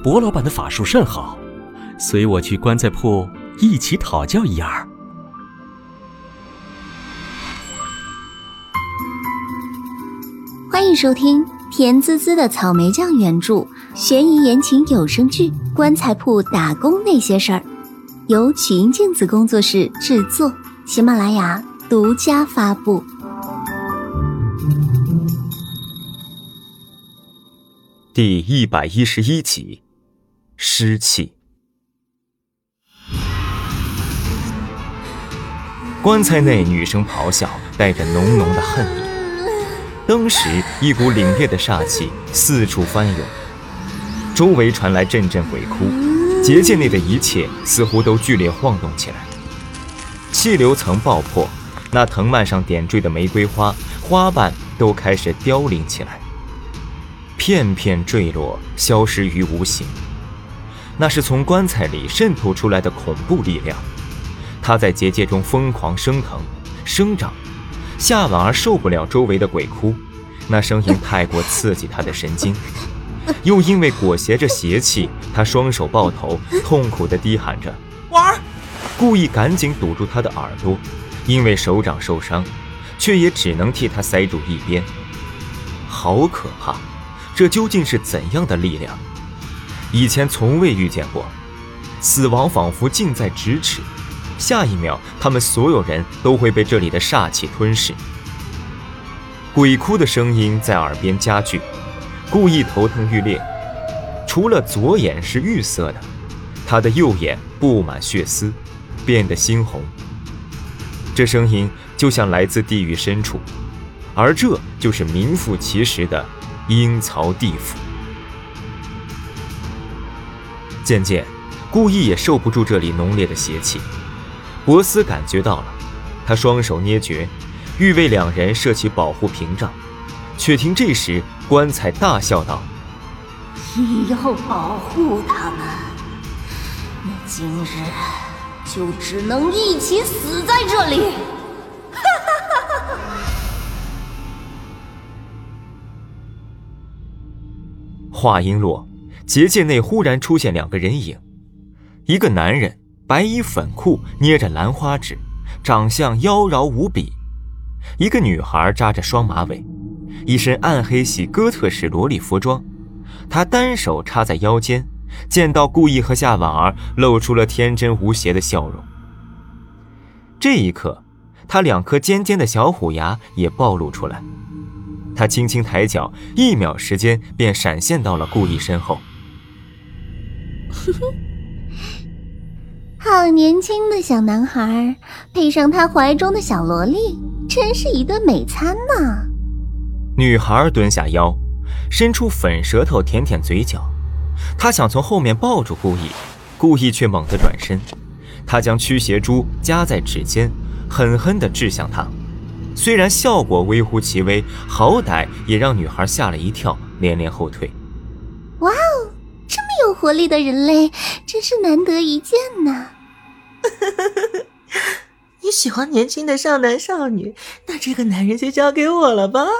薄老板的法术甚好，随我去棺材铺一起讨教一二。 欢迎收听甜滋滋的草莓酱原著悬疑言情有声剧《棺材铺打工那些事儿》，由曲音镜子工作室制作，喜马拉雅独家发布。 第111集，湿气。棺材内女声咆哮，带着浓浓的恨意。当时一股凛冽的煞气四处翻涌，周围传来阵阵鬼哭，结界内的一切似乎都剧烈晃动起来。气流层爆破，那藤蔓上点缀的玫瑰花花瓣都开始凋零起来，片片坠落，消失于无形。那是从棺材里渗透出来的恐怖力量，它在结界中疯狂升腾生长。夏婉儿受不了周围的鬼哭，那声音太过刺激她的神经，又因为裹挟着邪气，她双手抱头，痛苦地低喊着婉儿，故意赶紧堵住她的耳朵，因为手掌受伤，却也只能替她塞住一边。好可怕，这究竟是怎样的力量？以前从未遇见过，死亡仿佛近在咫尺，下一秒他们所有人都会被这里的煞气吞噬。鬼哭的声音在耳边加剧，故意头疼欲裂，除了左眼是玉色的，他的右眼布满血丝，变得猩红。这声音就像来自地狱深处，而这就是名副其实的阴曹地府。渐渐，顾意也受不住这里浓烈的邪气，博斯感觉到了，他双手捏诀，欲为两人设起保护屏障，却听这时棺材大笑道： 你要保护他们，那今日就只能一起死在这里。 话音落，结界内忽然出现两个人影，一个男人白衣粉裤，捏着兰花指，长相妖娆无比；一个女孩扎着双马尾，一身暗黑系哥特式萝莉服装，她单手插在腰间，见到顾意和夏婉儿，露出了天真无邪的笑容。这一刻，她两颗尖尖的小虎牙也暴露出来，她轻轻抬脚，1秒时间便闪现到了顾意身后。 好年轻的小男孩，配上他怀中的小萝莉，真是一顿美餐呢。 女孩蹲下腰，伸出粉舌头舔舔嘴角，她想从后面抱住顾意，顾意却猛地转身，她将驱邪珠夹在指尖，狠狠地掷向她。虽然效果微乎其微，好歹也让女孩吓了一跳，连连后退。 哇哦，这么有活力的人类，真是难得一见呢。 你喜欢年轻的少男少女，那这个男人就交给我了吧。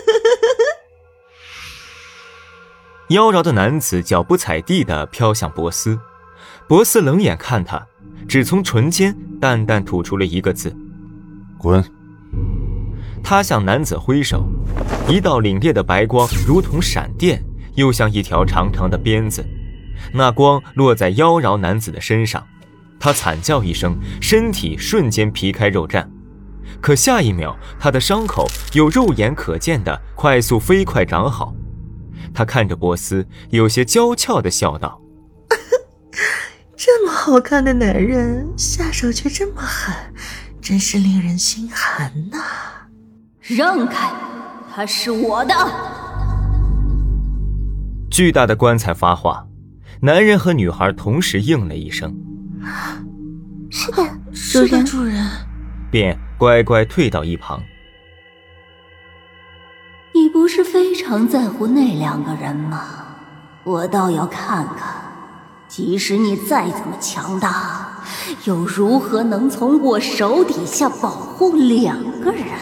妖娆的男子脚不踩地地飘向博斯，博斯冷眼看他，只从唇间淡淡吐出了一个字： 滚。 他向男子挥手，一道凛冽的白光如同闪电，又像一条长长的鞭子，那光落在妖娆男子的身上，他惨叫一声，身体瞬间皮开肉绽。可下一秒，他的伤口有肉眼可见的快速飞快长好。他看着波斯，有些娇俏地笑道： 这么好看的男人，下手却这么狠，真是令人心寒呐。 让开，他是我的。 巨大的棺材发话，男人和女孩同时应了一声： 是的， 是的，主人。 便乖乖退到一旁。 你不是非常在乎那两个人吗？我倒要看看，即使你再怎么强大，又如何能从我手底下保护2个人？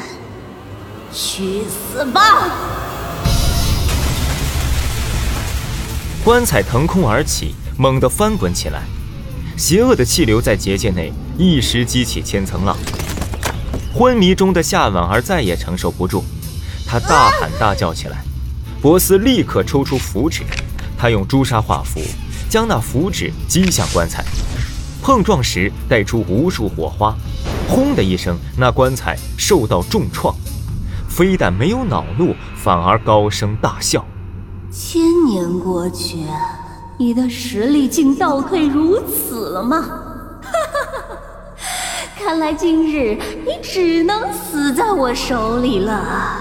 去死吧！ 棺材腾空而起，猛地翻滚起来，邪恶的气流在结界内一时激起千层浪。昏迷中的夏婉儿再也承受不住，她大喊大叫起来。博斯立刻抽出符纸，他用朱砂画符，将那符纸击向棺材，碰撞时带出无数火花，轰的一声，那棺材受到重创，非但没有恼怒，反而高声大笑。 1000年过去，你的实力竟倒退如此了吗？看来今日你只能死在我手里了。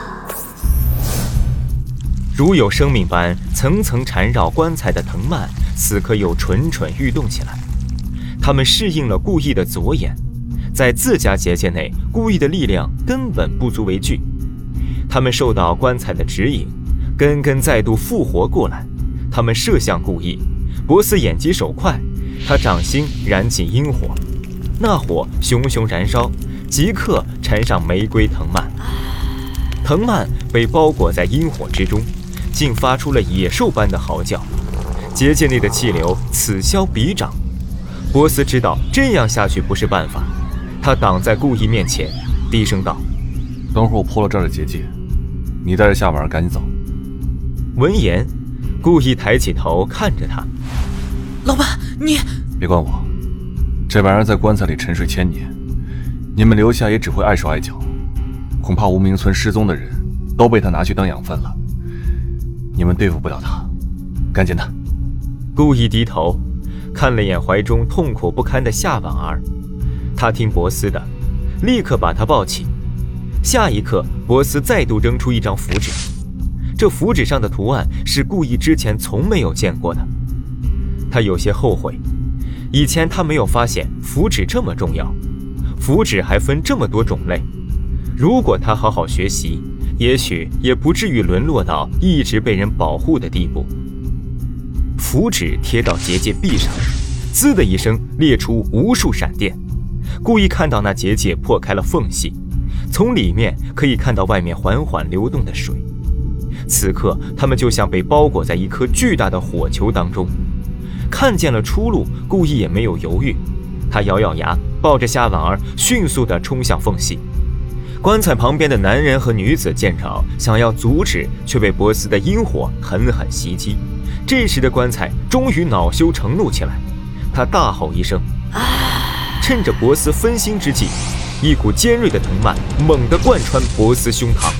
如有生命般层层缠绕棺材的藤蔓，此刻又蠢蠢欲动起来。他们适应了故意的左眼，在自家结界内，故意的力量根本不足为惧。他们受到棺材的指引，根根再度复活过来。他们射向故意，博斯眼疾手快，他掌心燃起阴火，那火熊熊燃烧，即刻缠上玫瑰藤蔓。藤蔓被包裹在阴火之中，竟发出了野兽般的嚎叫。结界内的气流此消彼长，博斯知道这样下去不是办法，他挡在故意面前，低声道： 等会儿我破了这儿的结界，你带着夏婉儿赶紧走。 闻言，故意抬起头看着他。 老板，你别管我，这玩意儿在棺材里沉睡1000年，你们留下也只会碍手碍脚，恐怕无名村失踪的人都被他拿去当养分了，你们对付不了他，赶紧的。 故意低头看了眼怀中痛苦不堪的夏婉儿，他听博斯的，立刻把他抱起。下一刻，博斯再度扔出一张符纸，这符纸上的图案是故意之前从没有见过的。他有些后悔，以前他没有发现符纸这么重要，符纸还分这么多种类。如果他好好学习，也许也不至于沦落到一直被人保护的地步。符纸贴到结界壁上，滋的一声裂出无数闪电。故意看到那结界破开了缝隙，从里面可以看到外面缓缓流动的水。此刻他们就像被包裹在一颗巨大的火球当中。看见了出路，故意也没有犹豫，他咬咬牙，抱着夏婉儿迅速地冲向缝隙。棺材旁边的男人和女子见着，想要阻止，却被博斯的阴火狠狠袭击。这时的棺材终于恼羞成怒起来，他大吼一声，趁着博斯分心之际，一股尖锐的藤蔓猛地贯穿博斯胸膛。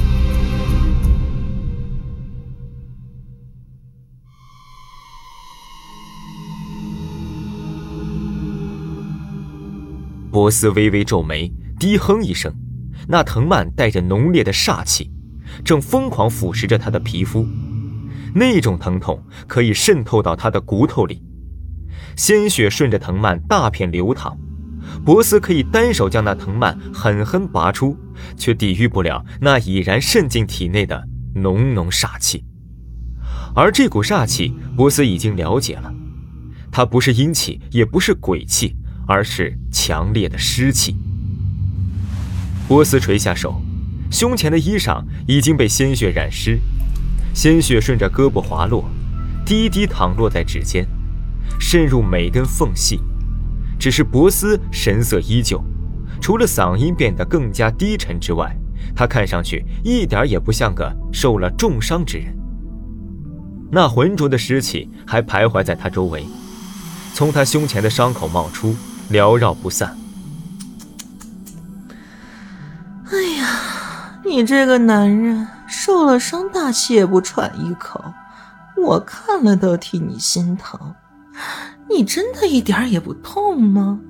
博斯微微皱眉，低哼一声，那藤蔓带着浓烈的煞气，正疯狂腐蚀着他的皮肤，那种疼痛可以渗透到他的骨头里。鲜血顺着藤蔓大片流淌，博斯可以单手将那藤蔓狠狠拔出，却抵御不了那已然渗进体内的浓浓煞气。而这股煞气，博斯已经了解了，它不是阴气，也不是鬼气，而是强烈的湿气。波斯垂下手，胸前的衣裳已经被鲜血染湿，鲜血顺着胳膊滑落，滴滴淌落在指尖，渗入每根缝隙。只是博斯神色依旧，除了嗓音变得更加低沉之外，他看上去一点也不像个受了重伤之人。那浑浊的湿气还徘徊在他周围，从他胸前的伤口冒出，缭绕不散。 哎呀，你这个男人受了伤，大气也不喘一口，我看了都替你心疼。你真的一点也不痛吗？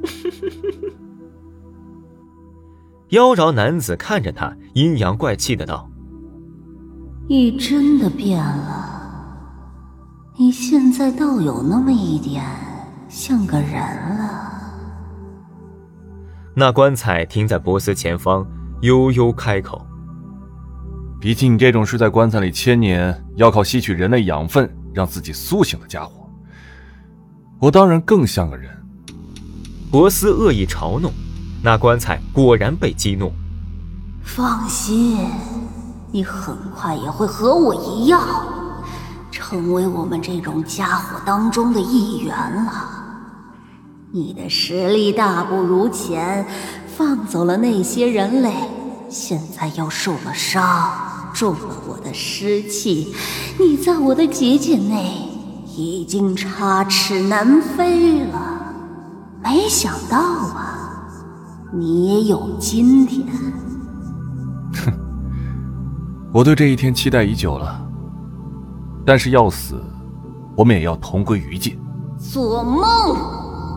妖娆男子看着他，阴阳怪气的道： 你真的变了，你现在倒有那么一点像个人了。 那棺材停在博斯前方，悠悠开口： 比起你这种睡在棺材里1000年，要靠吸取人类养分让自己苏醒的家伙，我当然更像个人。 博斯恶意嘲弄，那棺材果然被激怒。 放心，你很快也会和我一样， 成为我们这种家伙当中的一员了。你的实力大不如前，放走了那些人类，现在又受了伤，中了我的湿气，你在我的结界内已经插翅难飞了。没想到啊，你也有今天。 哼，我对这一天期待已久了，但是要死，我们也要同归于尽。 做梦！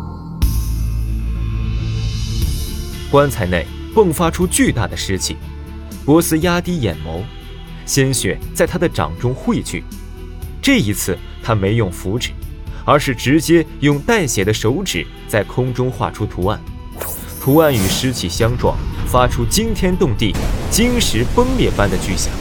棺材内迸发出巨大的尸气，波斯压低眼眸，鲜血在他的掌中汇聚。这一次他没用符纸，而是直接用带血的手指在空中画出图案，图案与尸气相撞，发出惊天动地、晶石崩裂般的巨响。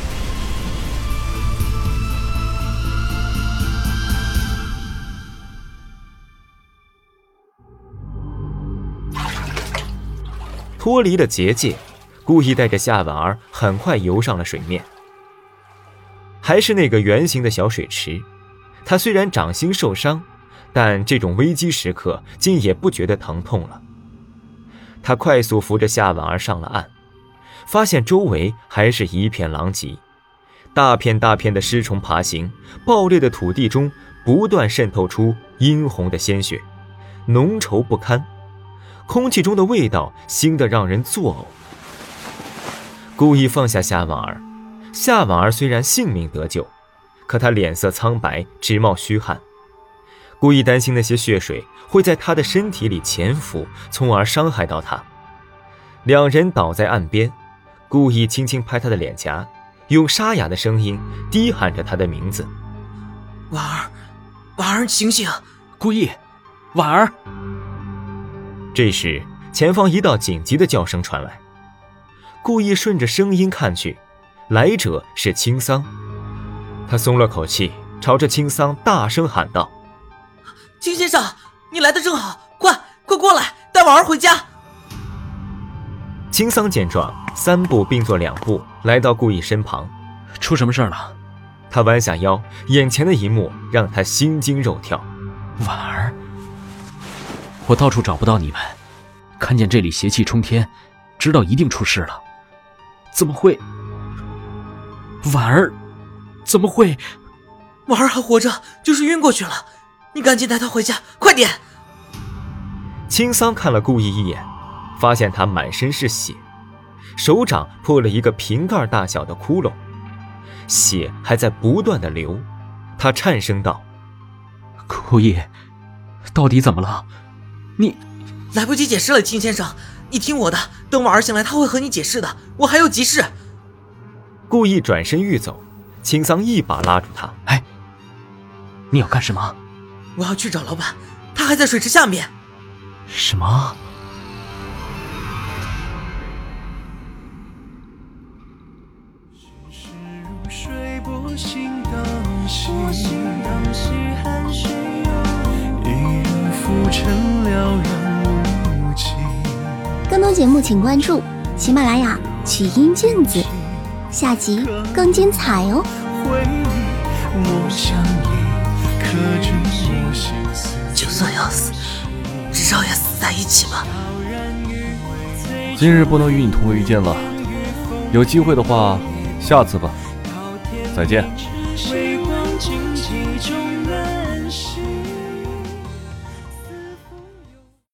脱离了结界，故意带着夏婉儿很快游上了水面。还是那个圆形的小水池，他虽然掌心受伤，但这种危机时刻竟也不觉得疼痛了。他快速扶着夏婉儿上了岸，发现周围还是一片狼藉，大片大片的尸虫爬行，爆裂的土地中不断渗透出殷红的鲜血，浓稠不堪。空气中的味道腥得让人作呕。故意放下夏婉儿，夏婉儿虽然性命得救，可她脸色苍白，直冒虚汗。故意担心那些血水会在她的身体里潜伏，从而伤害到她。两人倒在岸边，故意轻轻拍她的脸颊，用沙哑的声音低喊着她的名字： 婉儿，婉儿，醒醒！ 故意，婉儿！ 这时前方一道紧急的叫声传来，故意顺着声音看去，来者是青桑。他松了口气，朝着青桑大声喊道： 青先生，你来得正好，快过来，带婉儿回家。 青桑见状，三步并作两步来到故意身旁。 出什么事了？ 他弯下腰，眼前的一幕让他心惊肉跳。 婉儿，我到处找不到你们，看见这里邪气冲天，知道一定出事了。怎么会？婉儿，怎么会？ 婉儿还活着，就是晕过去了。你赶紧带她回家，快点！ 青桑看了故意一眼，发现他满身是血，手掌破了一个瓶盖大小的窟窿，血还在不断的流。他颤声道： 故意，到底怎么了？你来不及解释了，青先生，你听我的，等婉儿醒来他会和你解释的，我还有急事。 故意转身欲走，青桑一把拉住他。 哎，你要干什么？ 我要去找老板，他还在水池下面。 什么？ 更多节目请关注喜马拉雅曲音镜子，下集更精彩哦。 就算要死，至少也死在一起吧。 今日不能与你同归于尽了，有机会的话，下次吧。再见。